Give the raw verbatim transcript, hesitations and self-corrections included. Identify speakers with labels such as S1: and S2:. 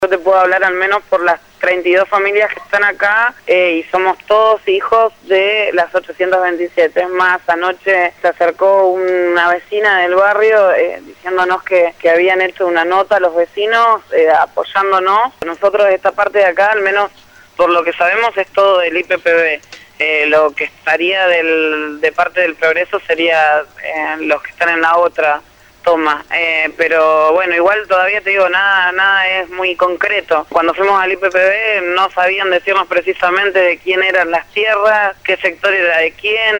S1: Yo te puedo hablar al menos por las treinta y dos familias que están acá eh, y somos todos hijos de las ochocientos veintisiete. Es más, anoche se acercó una vecina del barrio eh, diciéndonos que, que habían hecho una nota a los vecinos eh, apoyándonos. Nosotros de esta parte de acá, al menos por lo que sabemos, es todo del I P P B. Eh, lo que estaría del, de parte del Progreso sería eh, los que están en la otra toma, eh, pero bueno, igual todavía te digo, nada nada es muy concreto. Cuando fuimos al I P P B no sabían decirnos precisamente de quién eran las tierras, qué sector era de quién,